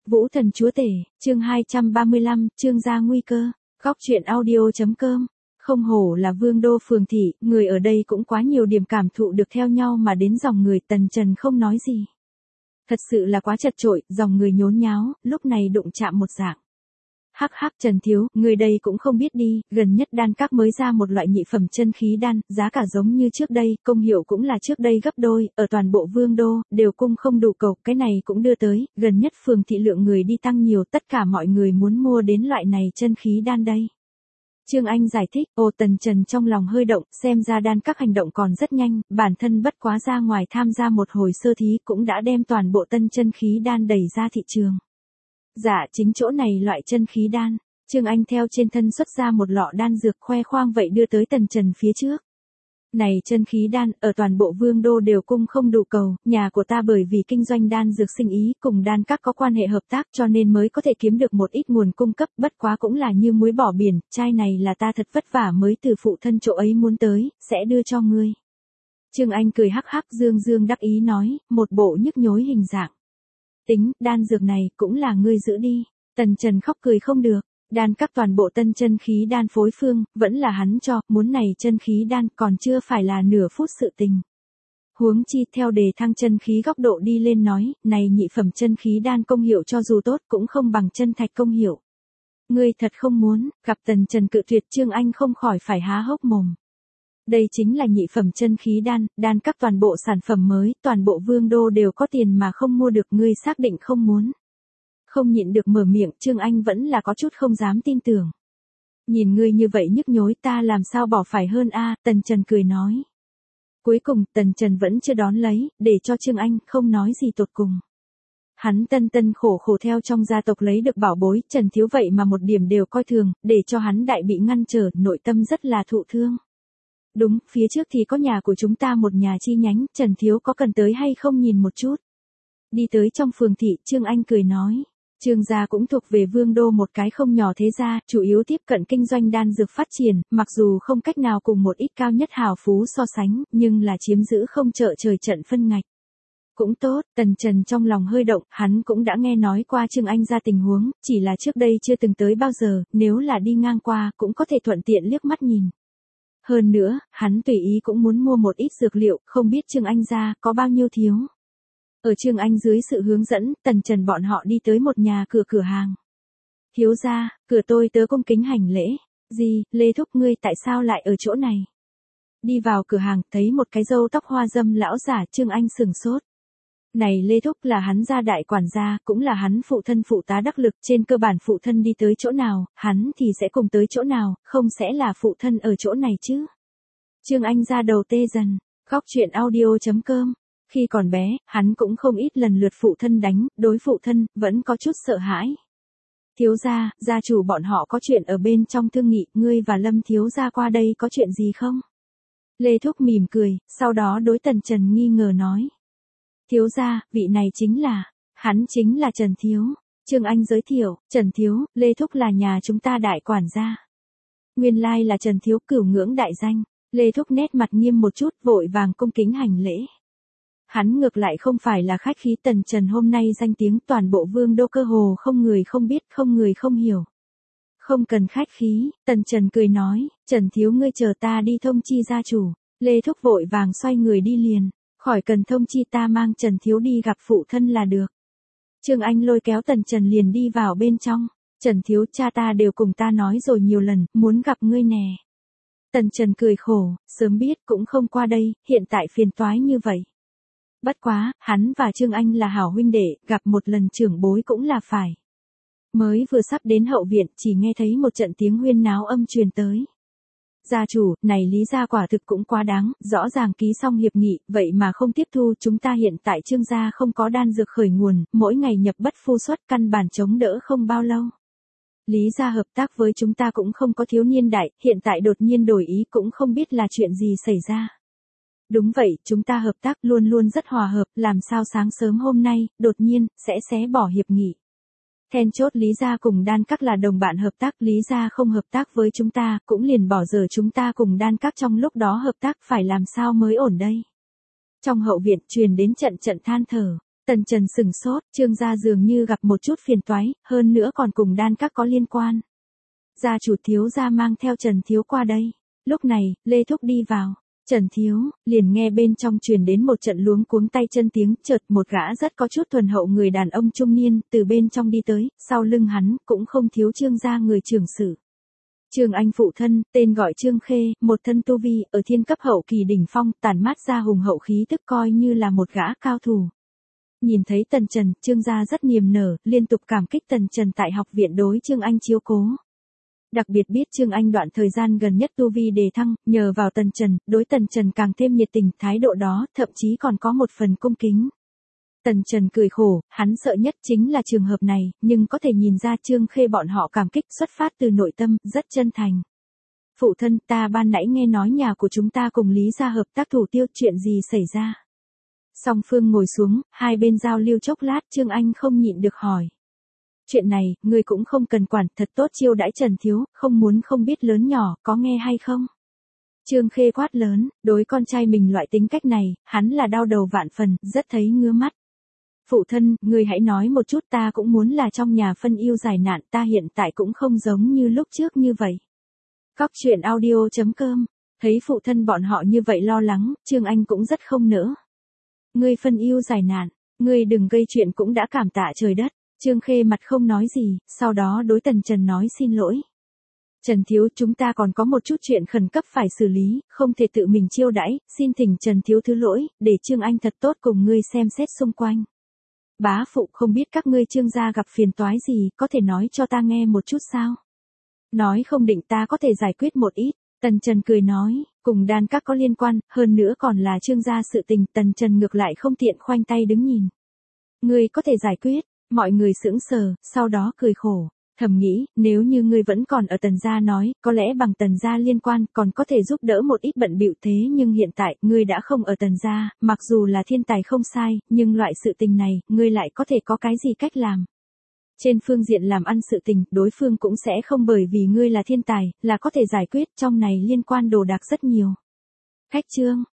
Vũ Thần Chúa Tể, chương 235, chương gia nguy cơ, góc truyện audio.com. Không hổ là vương đô phường thị, người ở đây cũng quá nhiều điểm cảm thụ được theo nhau mà đến dòng người. Tần Trần không nói gì. Thật sự là quá chật chội, dòng người nhốn nháo, lúc này đụng chạm một dạng. Hắc hắc Trần thiếu, người đây cũng không biết đi, gần nhất đan các mới ra một loại nhị phẩm chân khí đan, giá cả giống như trước đây, công hiệu cũng là trước đây gấp đôi, ở toàn bộ vương đô, đều cung không đủ cầu, cái này cũng đưa tới, gần nhất phường thị lượng người đi tăng nhiều, tất cả mọi người muốn mua đến loại này chân khí đan đây. Trương Anh giải thích, Tần Trần trong lòng hơi động, xem ra đan các hành động còn rất nhanh, bản thân bất quá ra ngoài tham gia một hồi sơ thí cũng đã đem toàn bộ tân chân khí đan đẩy ra thị trường. Dạ chính chỗ này loại chân khí đan, Trương Anh theo trên thân xuất ra một lọ đan dược khoe khoang vậy đưa tới Tần Trần phía trước. Này chân khí đan, ở toàn bộ vương đô đều cung không đủ cầu, nhà của ta bởi vì kinh doanh đan dược sinh ý cùng đan các có quan hệ hợp tác cho nên mới có thể kiếm được một ít nguồn cung cấp, bất quá cũng là như muối bỏ biển, chai này là ta thật vất vả mới từ phụ thân chỗ ấy muốn tới, sẽ đưa cho ngươi. Trương Anh cười hắc hắc dương dương đắc ý nói, một bộ nhức nhối hình dạng. Tính, đan dược này cũng là ngươi giữ đi. Tần Trần khóc cười không được. Đan các toàn bộ tân chân khí đan phối phương, vẫn là hắn cho, muốn này chân khí đan còn chưa phải là nửa phút sự tình. Huống chi theo đề thăng chân khí góc độ đi lên nói, này nhị phẩm chân khí đan công hiệu cho dù tốt cũng không bằng chân thạch công hiệu. Ngươi thật không muốn, gặp Tần Trần cự tuyệt Trương Anh không khỏi phải há hốc mồm. Đây chính là nhị phẩm chân khí đan, đan các toàn bộ sản phẩm mới, toàn bộ vương đô đều có tiền mà không mua được, ngươi xác định không muốn. Không nhịn được mở miệng, Trương Anh vẫn là có chút không dám tin tưởng. Nhìn ngươi như vậy nhức nhối ta làm sao bỏ phải hơn a, Tần Trần cười nói. Cuối cùng Tần Trần vẫn chưa đón lấy, để cho Trương Anh không nói gì tột cùng. Hắn tân khổ theo trong gia tộc lấy được bảo bối, Trần thiếu vậy mà một điểm đều coi thường, để cho hắn đại bị ngăn trở, nội tâm rất là thụ thương. Đúng, phía trước thì có nhà của chúng ta một nhà chi nhánh, Trần thiếu có cần tới hay không nhìn một chút. Đi tới trong phường thị, Trương Anh cười nói. Trương gia cũng thuộc về vương đô một cái không nhỏ thế gia, chủ yếu tiếp cận kinh doanh đan dược phát triển, mặc dù không cách nào cùng một ít cao nhất hào phú so sánh, nhưng là chiếm giữ không trợ trời trận phân ngạch. Cũng tốt, Tần Trần trong lòng hơi động, hắn cũng đã nghe nói qua Trương Anh ra tình huống, chỉ là trước đây chưa từng tới bao giờ, nếu là đi ngang qua, cũng có thể thuận tiện liếc mắt nhìn. Hơn nữa, hắn tùy ý cũng muốn mua một ít dược liệu, không biết Trương Anh ra có bao nhiêu thiếu. Ở Trương Anh dưới sự hướng dẫn, Tần Trần bọn họ đi tới một nhà cửa hàng. Thiếu gia, cửa tôi tớ cung kính hành lễ. Gì, Lê Thúc ngươi tại sao lại ở chỗ này? Đi vào cửa hàng, thấy một cái râu tóc hoa dâm lão giả, Trương Anh sừng sốt. Này Lê Thúc là hắn gia đại quản gia, cũng là hắn phụ thân phụ tá đắc lực, trên cơ bản phụ thân đi tới chỗ nào, hắn thì sẽ cùng tới chỗ nào, không sẽ là phụ thân ở chỗ này chứ. Trương Anh ra đầu tê dần, góc truyện audio.com. Khi còn bé, hắn cũng không ít lần lượt phụ thân đánh, đối phụ thân, vẫn có chút sợ hãi. Thiếu gia, gia chủ bọn họ có chuyện ở bên trong thương nghị, ngươi và Lâm thiếu gia qua đây có chuyện gì không? Lê Thúc mỉm cười, sau đó đối Tần Trần nghi ngờ nói. Thiếu gia, vị này chính là, hắn chính là Trần Thiếu. Trương Anh giới thiệu, Trần Thiếu, Lê Thúc là nhà chúng ta đại quản gia. Nguyên lai là Trần Thiếu cửu ngưỡng đại danh. Lê Thúc nét mặt nghiêm một chút, vội vàng cung kính hành lễ. Hắn ngược lại không phải là khách khí, Tần Trần hôm nay danh tiếng toàn bộ vương đô cơ hồ không người không biết, không người không hiểu. Không cần khách khí, Tần Trần cười nói, Trần Thiếu ngươi chờ ta đi thông chi gia chủ. Lê Thúc vội vàng xoay người đi liền, khỏi cần thông chi, ta mang Trần Thiếu đi gặp phụ thân là được. Trương Anh lôi kéo Tần Trần liền đi vào bên trong. Trần Thiếu, cha ta đều cùng ta nói rồi nhiều lần, muốn gặp ngươi nè. Tần Trần cười khổ, sớm biết cũng không qua đây, hiện tại phiền toái như vậy. Bất quá, hắn và Trương Anh là hảo huynh đệ, gặp một lần trưởng bối cũng là phải. Mới vừa sắp đến hậu viện, chỉ nghe thấy một trận tiếng huyên náo âm truyền tới. Gia chủ, này Lý gia quả thực cũng quá đáng, rõ ràng ký xong hiệp nghị, vậy mà không tiếp thu, chúng ta hiện tại Trương gia không có đan dược khởi nguồn, mỗi ngày nhập bất phu xuất, căn bản chống đỡ không bao lâu. Lý gia hợp tác với chúng ta cũng không có thiếu niên đại, hiện tại đột nhiên đổi ý cũng không biết là chuyện gì xảy ra. Đúng vậy, chúng ta hợp tác luôn luôn rất hòa hợp, làm sao sáng sớm hôm nay, đột nhiên, sẽ xé bỏ hiệp nghị. Then chốt Lý gia cùng đan các là đồng bạn hợp tác, Lý gia không hợp tác với chúng ta, cũng liền bỏ dở chúng ta cùng đan các trong lúc đó hợp tác, phải làm sao mới ổn đây. Trong hậu viện truyền đến trận than thở, Tần Trần sừng sốt, Trương gia dường như gặp một chút phiền toái, hơn nữa còn cùng Đan Các có liên quan. Gia chủ Thiếu gia mang theo Trần Thiếu qua đây. Lúc này, Lê Thúc đi vào. Trần Thiếu, liền nghe bên trong truyền đến một trận luống cuống tay chân tiếng, chợt một gã rất có chút thuần hậu người đàn ông trung niên, từ bên trong đi tới, sau lưng hắn, cũng không thiếu Trương gia người trưởng sử. Trương Anh phụ thân, tên gọi Trương Khê, một thân tu vi, ở thiên cấp hậu kỳ đỉnh phong, tản mát ra hùng hậu khí tức coi như là một gã cao thủ. Nhìn thấy Tần Trần, Trương gia rất niềm nở, liên tục cảm kích Tần Trần tại học viện đối Trương Anh chiếu cố. Đặc biệt biết Trương Anh đoạn thời gian gần nhất tu vi đề thăng, nhờ vào Tần Trần, đối Tần Trần càng thêm nhiệt tình, thái độ đó, thậm chí còn có một phần cung kính. Tần Trần cười khổ, hắn sợ nhất chính là trường hợp này, nhưng có thể nhìn ra Trương Khê bọn họ cảm kích xuất phát từ nội tâm, rất chân thành. Phụ thân, ta ban nãy nghe nói nhà của chúng ta cùng Lý gia hợp tác thủ tiêu, chuyện gì xảy ra? Song phương ngồi xuống, hai bên giao lưu chốc lát, Trương Anh không nhịn được hỏi. Chuyện này, ngươi cũng không cần quản, thật tốt chiêu đãi Trần Thiếu, không muốn không biết lớn nhỏ, có nghe hay không? Trương Khê quát lớn, đối con trai mình loại tính cách này, hắn là đau đầu vạn phần, rất thấy ngứa mắt. Phụ thân, ngươi hãy nói một chút, ta cũng muốn là trong nhà phân yêu giải nạn, ta hiện tại cũng không giống như lúc trước như vậy. Cóc truyện audio.com, thấy phụ thân bọn họ như vậy lo lắng, Trương Anh cũng rất không nỡ. Ngươi phân yêu giải nạn, ngươi đừng gây chuyện cũng đã cảm tạ trời đất. Trương Khê mặt không nói gì, sau đó đối Tần Trần nói xin lỗi. Trần Thiếu, chúng ta còn có một chút chuyện khẩn cấp phải xử lý, không thể tự mình chiêu đãi, xin thỉnh Trần Thiếu thứ lỗi, để Trương Anh thật tốt cùng ngươi xem xét xung quanh. Bá phụ, không biết các ngươi Trương gia gặp phiền toái gì, có thể nói cho ta nghe một chút sao? Nói không định ta có thể giải quyết một ít. Tần Trần cười nói, cùng Đan Các có liên quan, hơn nữa còn là Trương gia sự tình, Tần Trần ngược lại không tiện khoanh tay đứng nhìn. Ngươi có thể giải quyết, mọi người sững sờ, sau đó cười khổ. Thầm nghĩ, nếu như ngươi vẫn còn ở Tần gia nói, có lẽ bằng Tần gia liên quan còn có thể giúp đỡ một ít bận bịu, thế nhưng hiện tại, ngươi đã không ở Tần gia, mặc dù là thiên tài không sai, nhưng loại sự tình này, ngươi lại có thể có cái gì cách làm. Trên phương diện làm ăn sự tình, đối phương cũng sẽ không bởi vì ngươi là thiên tài, là có thể giải quyết, trong này liên quan đồ đạc rất nhiều. Khách trương,